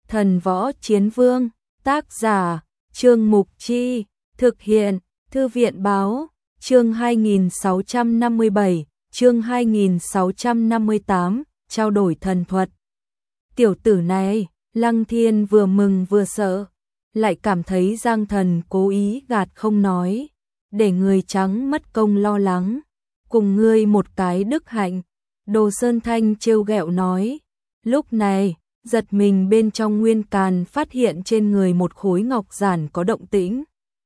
Thần võ chiến vương, tác giả, Trương Mục Chi, thực hiện, Thư viện báo, chương 2657, chương 2658, trao đổi thần thuật. Tiểu tử này, Lăng Thiên vừa mừng vừa sợ, lại cảm thấy Giang Thần cố ý gạt không nói, để người trắng mất công lo lắng, cùng ngươi một cái đức hạnh. Đồ Sơn Thanh trêu ghẹo nói, lúc này, giật mình bên trong nguyên càn phát hiện trên người một khối ngọc giản có động tĩnh.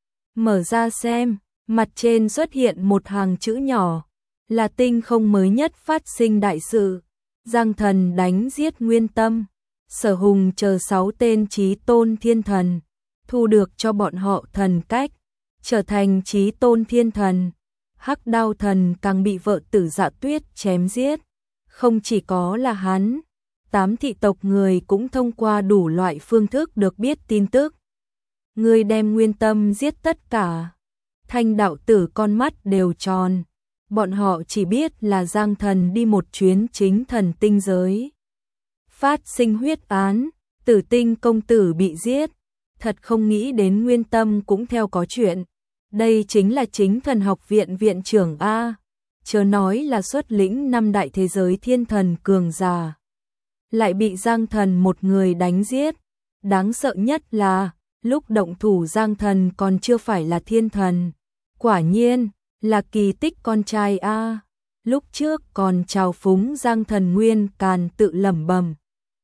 Mở ra xem, mặt trên xuất hiện một hàng chữ nhỏ, là tinh không mới nhất phát sinh đại sự. Giang Thần đánh giết Nguyên Tâm, Sở Hùng chờ 6 tên chí tôn thiên thần, thu được cho bọn họ thần cách, trở thành chí tôn thiên thần. Hắc Đao Thần càng bị vợ Tử Dạ Tuyết chém giết. Không chỉ có là hắn, 8 thị tộc người cũng thông qua đủ loại phương thức được biết tin tức. Người đem Nguyên Tâm giết tất cả. Thanh đạo tử con mắt đều tròn. Bọn họ chỉ biết là Giang Thần đi một chuyến chính thần tinh giới. Phát sinh huyết án, Tử Tinh công tử bị giết. Thật không nghĩ đến Nguyên Tâm cũng theo có chuyện. Đây chính là chính thần học viện viện trưởng A. Chớ nói là xuất lĩnh 5 đại thế giới thiên thần cường giả. Lại bị Giang Thần một người đánh giết. Đáng sợ nhất là, lúc động thủ Giang Thần còn chưa phải là thiên thần. Quả nhiên, là kỳ tích con trai A. Lúc trước còn trào phúng Giang Thần nguyên càn tự lẩm bẩm.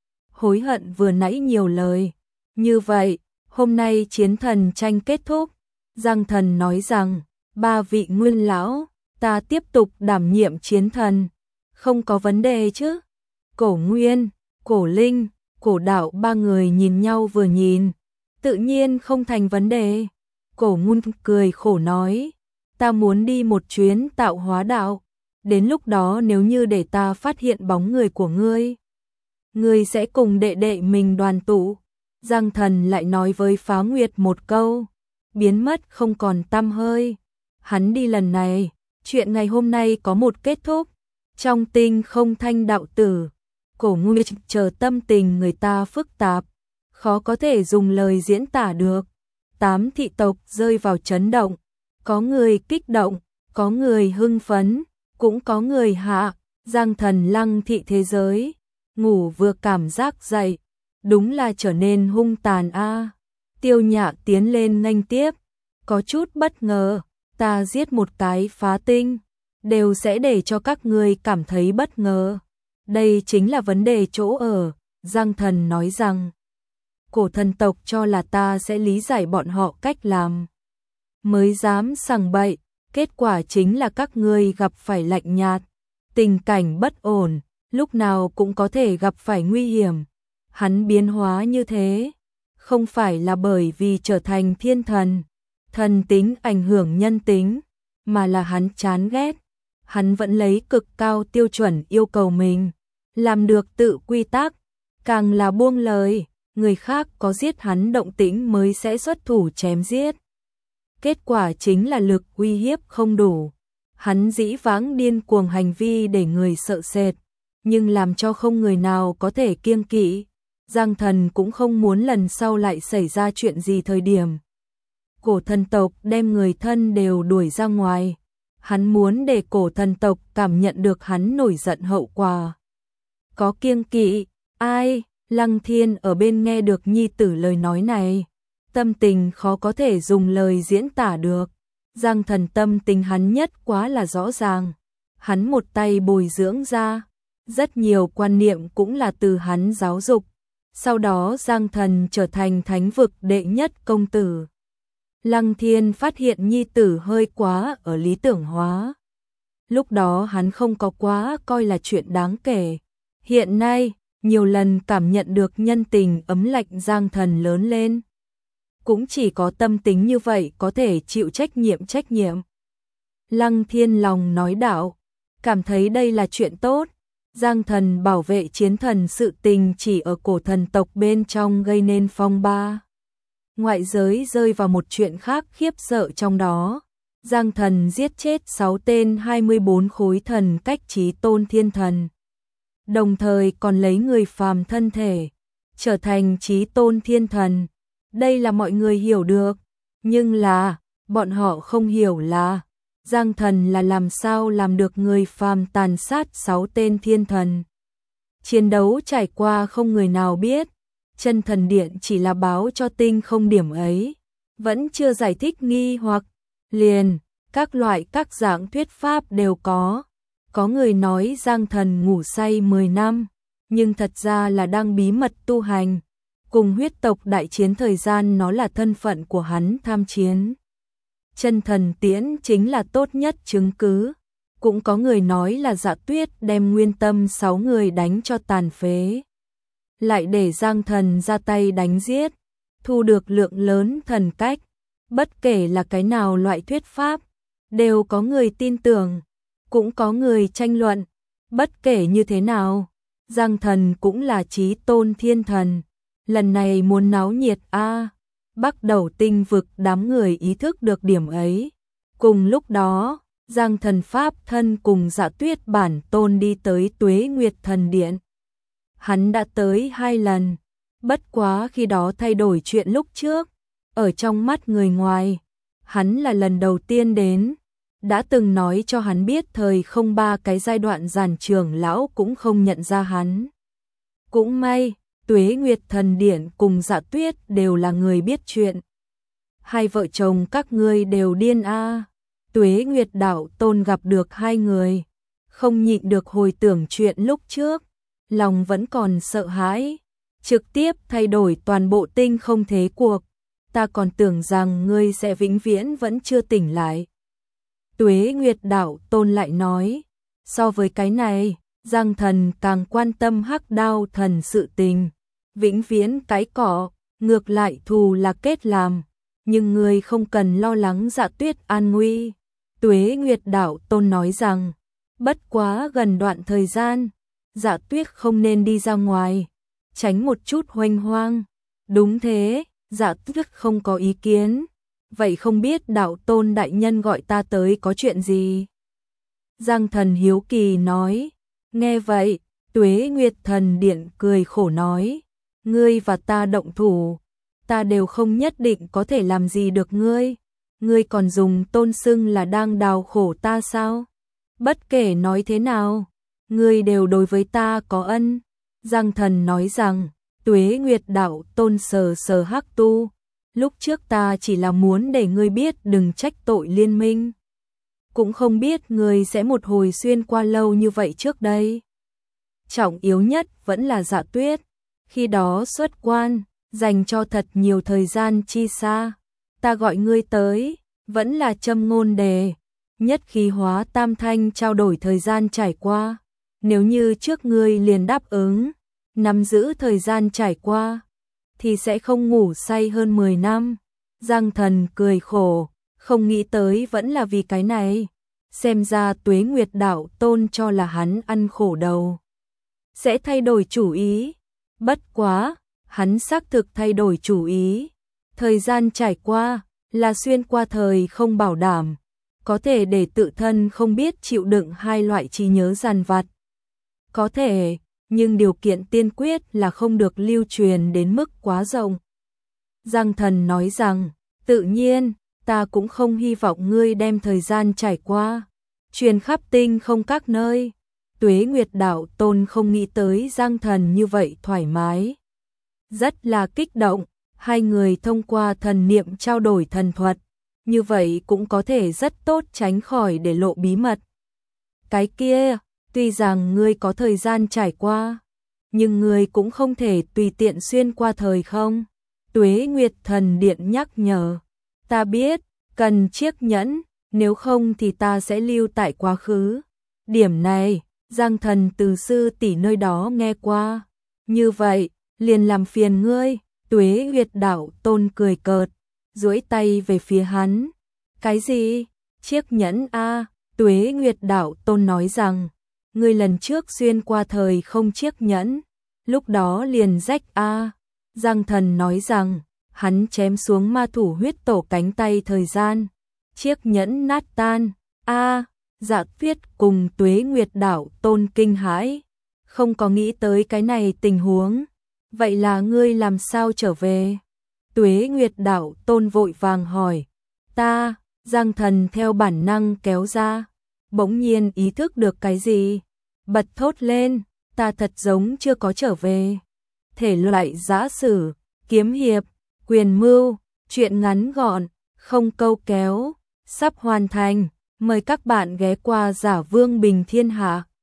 Hối hận vừa nãy nhiều lời. Như vậy, hôm nay chiến thần tranh kết thúc. Giang Thần nói rằng, 3 vị nguyên lão, ta tiếp tục đảm nhiệm chiến thần. Không có vấn đề chứ? Cổ Nguyên, Cổ Linh, Cổ Đạo 3 người nhìn nhau vừa nhìn. Tự nhiên không thành vấn đề. Cổ Ngun cười khổ nói, ta muốn đi một chuyến tạo hóa đạo. Đến lúc đó nếu như để ta phát hiện bóng người của ngươi sẽ cùng đệ đệ mình đoàn tụ. Giang Thần lại nói với Phá Nguyệt một câu, biến mất không còn tăm hơi. Hắn đi lần này, chuyện ngày hôm nay có một kết thúc. Trong tinh không thanh đạo tử, Cổ Nguyệt chờ tâm tình người ta phức tạp, khó có thể dùng lời diễn tả được. 8 thị tộc rơi vào chấn động, có người kích động, có người hưng phấn, cũng có người hạ. Giang Thần Lăng thị thế giới, ngủ vừa cảm giác dậy, đúng là trở nên hung tàn a. Tiêu Nhã tiến lên nghênh tiếp, có chút bất ngờ, ta giết một cái phá tinh, đều sẽ để cho các ngươi cảm thấy bất ngờ. Đây chính là vấn đề chỗ ở. Giang Thần nói rằng, cổ thần tộc cho là ta sẽ lý giải bọn họ cách làm, mới dám sằng bậy, kết quả chính là các ngươi gặp phải lạnh nhạt, tình cảnh bất ổn, lúc nào cũng có thể gặp phải nguy hiểm. Hắn biến hóa như thế, không phải là bởi vì trở thành thiên thần, thần tính ảnh hưởng nhân tính, mà là hắn chán ghét. Hắn vẫn lấy cực cao tiêu chuẩn yêu cầu mình, làm được tự quy tắc, càng là buông lời, người khác có giết hắn động tĩnh mới sẽ xuất thủ chém giết. Kết quả chính là lực uy hiếp không đủ. Hắn dĩ vãng điên cuồng hành vi để người sợ sệt, nhưng làm cho không người nào có thể kiêng kỵ. Giang Thần cũng không muốn lần sau lại xảy ra chuyện gì thời điểm cổ thần tộc đem người thân đều đuổi ra ngoài. Hắn muốn để cổ thần tộc cảm nhận được hắn nổi giận hậu quả. Có kiêng kỵ, ai? Lăng Thiên ở bên nghe được nhi tử lời nói này, tâm tình khó có thể dùng lời diễn tả được. Giang Thần tâm tình hắn nhất quá là rõ ràng. Hắn một tay bồi dưỡng ra, rất nhiều quan niệm cũng là từ hắn giáo dục. Sau đó Giang Thần trở thành thánh vực đệ nhất công tử. Lăng Thiên phát hiện nhi tử hơi quá ở lý tưởng hóa. Lúc đó hắn không có quá coi là chuyện đáng kể. Hiện nay, nhiều lần cảm nhận được nhân tình ấm lạnh Giang Thần lớn lên. Cũng chỉ có tâm tính như vậy có thể chịu trách nhiệm. Lăng Thiên lòng nói đạo, cảm thấy đây là chuyện tốt. Giang Thần bảo vệ chiến thần sự tình chỉ ở cổ thần tộc bên trong gây nên phong ba. Ngoại giới rơi vào một chuyện khác khiếp sợ trong đó. Giang Thần giết chết 6 tên 24 khối thần cách chí tôn thiên thần. Đồng thời còn lấy người phàm thân thể, trở thành chí tôn thiên thần. Đây là mọi người hiểu được, nhưng là, bọn họ không hiểu là, Giang Thần là làm sao làm được người phàm tàn sát 6 tên thiên thần. Chiến đấu trải qua không người nào biết, Chân Thần Điện chỉ là báo cho Tinh Không điểm ấy, vẫn chưa giải thích nghi hoặc, liền, các loại các dạng thuyết pháp đều có. Có người nói Giang Thần ngủ say 10 năm, nhưng thật ra là đang bí mật tu hành. Cùng huyết tộc đại chiến thời gian nó là thân phận của hắn tham chiến. Chân thần tiễn chính là tốt nhất chứng cứ. Cũng có người nói là Dạ Tuyết đem Nguyên Tâm 6 người đánh cho tàn phế. Lại để Giang Thần ra tay đánh giết, thu được lượng lớn thần cách. Bất kể là cái nào loại thuyết pháp, đều có người tin tưởng, cũng có người tranh luận. Bất kể như thế nào, Giang Thần cũng là chí tôn thiên thần. Lần này muốn náo nhiệt Bắc Đầu Tinh vực đám người ý thức được điểm ấy. Cùng lúc đó, Giang Thần Pháp thân cùng Dạ Tuyết bản tôn đi tới Tuế Nguyệt Thần Điện. Hắn đã tới 2 lần, bất quá khi đó thay đổi chuyện lúc trước. Ở trong mắt người ngoài, hắn là lần đầu tiên đến. Đã từng nói cho hắn biết thời không 3 cái giai đoạn Giản trưởng lão cũng không nhận ra hắn. Cũng may, Tuế Nguyệt Thần Điện cùng Dạ Tuyết đều là người biết chuyện. Hai vợ chồng các ngươi đều điên Tuế Nguyệt đạo tôn gặp được hai người, không nhịn được hồi tưởng chuyện lúc trước, lòng vẫn còn sợ hãi, trực tiếp thay đổi toàn bộ tinh không thế cuộc. Ta còn tưởng rằng ngươi sẽ vĩnh viễn vẫn chưa tỉnh lại. Tuế Nguyệt đạo tôn lại nói, so với cái này, Giang Thần càng quan tâm Hắc Đao thần sự tình. Vĩnh viễn cái cỏ, ngược lại thù là kết làm, nhưng ngươi không cần lo lắng Dạ Tuyết an nguy. Tuế Nguyệt đạo tôn nói rằng, bất quá gần đoạn thời gian, Dạ Tuyết không nên đi ra ngoài, tránh một chút hoành hoang. Đúng thế, Dạ Tuyết không có ý kiến. Vậy không biết đạo tôn đại nhân gọi ta tới có chuyện gì? Giang Thần hiếu kỳ nói. Nghe vậy, Tuế Nguyệt Thần Điện cười khổ nói, ngươi và ta động thủ, ta đều không nhất định có thể làm gì được ngươi. Ngươi còn dùng tôn xưng là đang đào khổ ta sao? Bất kể nói thế nào, ngươi đều đối với ta có ân. Giang Thần nói rằng, Tuế Nguyệt đạo tôn sờ sờ Hắc Tu, lúc trước ta chỉ là muốn để ngươi biết đừng trách tội liên minh. Cũng không biết ngươi sẽ một hồi xuyên qua lâu như vậy trước đây. Trọng yếu nhất vẫn là Dạ Tuyết, khi đó xuất quan, dành cho thật nhiều thời gian chi xa. Ta gọi ngươi tới, vẫn là châm ngôn đề, nhất khí hóa tam thanh trao đổi thời gian trải qua. Nếu như trước ngươi liền đáp ứng, nắm giữ thời gian trải qua, thì sẽ không ngủ say hơn 10 năm. Giang Thần cười khổ, không nghĩ tới vẫn là vì cái này. Xem ra Tuế Nguyệt đạo tôn cho là hắn ăn khổ đầu, sẽ thay đổi chủ ý. Bất quá, hắn xác thực thay đổi chủ ý. Thời gian trải qua là xuyên qua thời không bảo đảm, có thể để tự thân không biết chịu đựng hai loại trí nhớ dằn vặt. Có thể, nhưng điều kiện tiên quyết là không được lưu truyền đến mức quá rộng. Giang Thần nói rằng, tự nhiên, ta cũng không hy vọng ngươi đem thời gian trải qua truyền khắp tinh không các nơi. Tuế Nguyệt đạo tôn không nghĩ tới Giang Thần như vậy thoải mái, rất là kích động. Hai người thông qua thần niệm trao đổi thần thuật, như vậy cũng có thể rất tốt tránh khỏi để lộ bí mật. Cái kia, tuy rằng ngươi có thời gian trải qua, nhưng ngươi cũng không thể tùy tiện xuyên qua thời không. Tuế Nguyệt Thần Điện nhắc nhở, ta biết, cần chiếc nhẫn, nếu không thì ta sẽ lưu tại quá khứ. Điểm này, Giang Thần từ sư tỷ nơi đó nghe qua. Như vậy, liền làm phiền ngươi. Tuế Nguyệt đạo tôn cười cợt, duỗi tay về phía hắn. Cái gì? Chiếc nhẫn Tuế Nguyệt đạo tôn nói rằng, ngươi lần trước xuyên qua thời không chiếc nhẫn, lúc đó liền rách Giang Thần nói rằng, hắn chém xuống ma thủ huyết tổ cánh tay thời gian, chiếc nhẫn nát tan. Dạ Tuyết cùng Tuế Nguyệt đạo tôn kinh hãi, không có nghĩ tới cái này tình huống. Vậy là ngươi làm sao trở về? Tuế Nguyệt đạo tôn vội vàng hỏi. Ta, Giang Thần theo bản năng kéo ra, bỗng nhiên ý thức được cái gì, bật thốt lên, ta thật giống chưa có trở về. Thể loại giã sử, kiếm hiệp, quyền mưu, truyện ngắn gọn, không câu kéo, sắp hoàn thành, mời các bạn ghé qua Giả Vương Bình Thiên Hạ.